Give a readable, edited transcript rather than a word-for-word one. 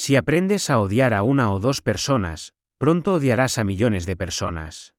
Si aprendes a odiar a una o dos personas, pronto odiarás a millones de personas.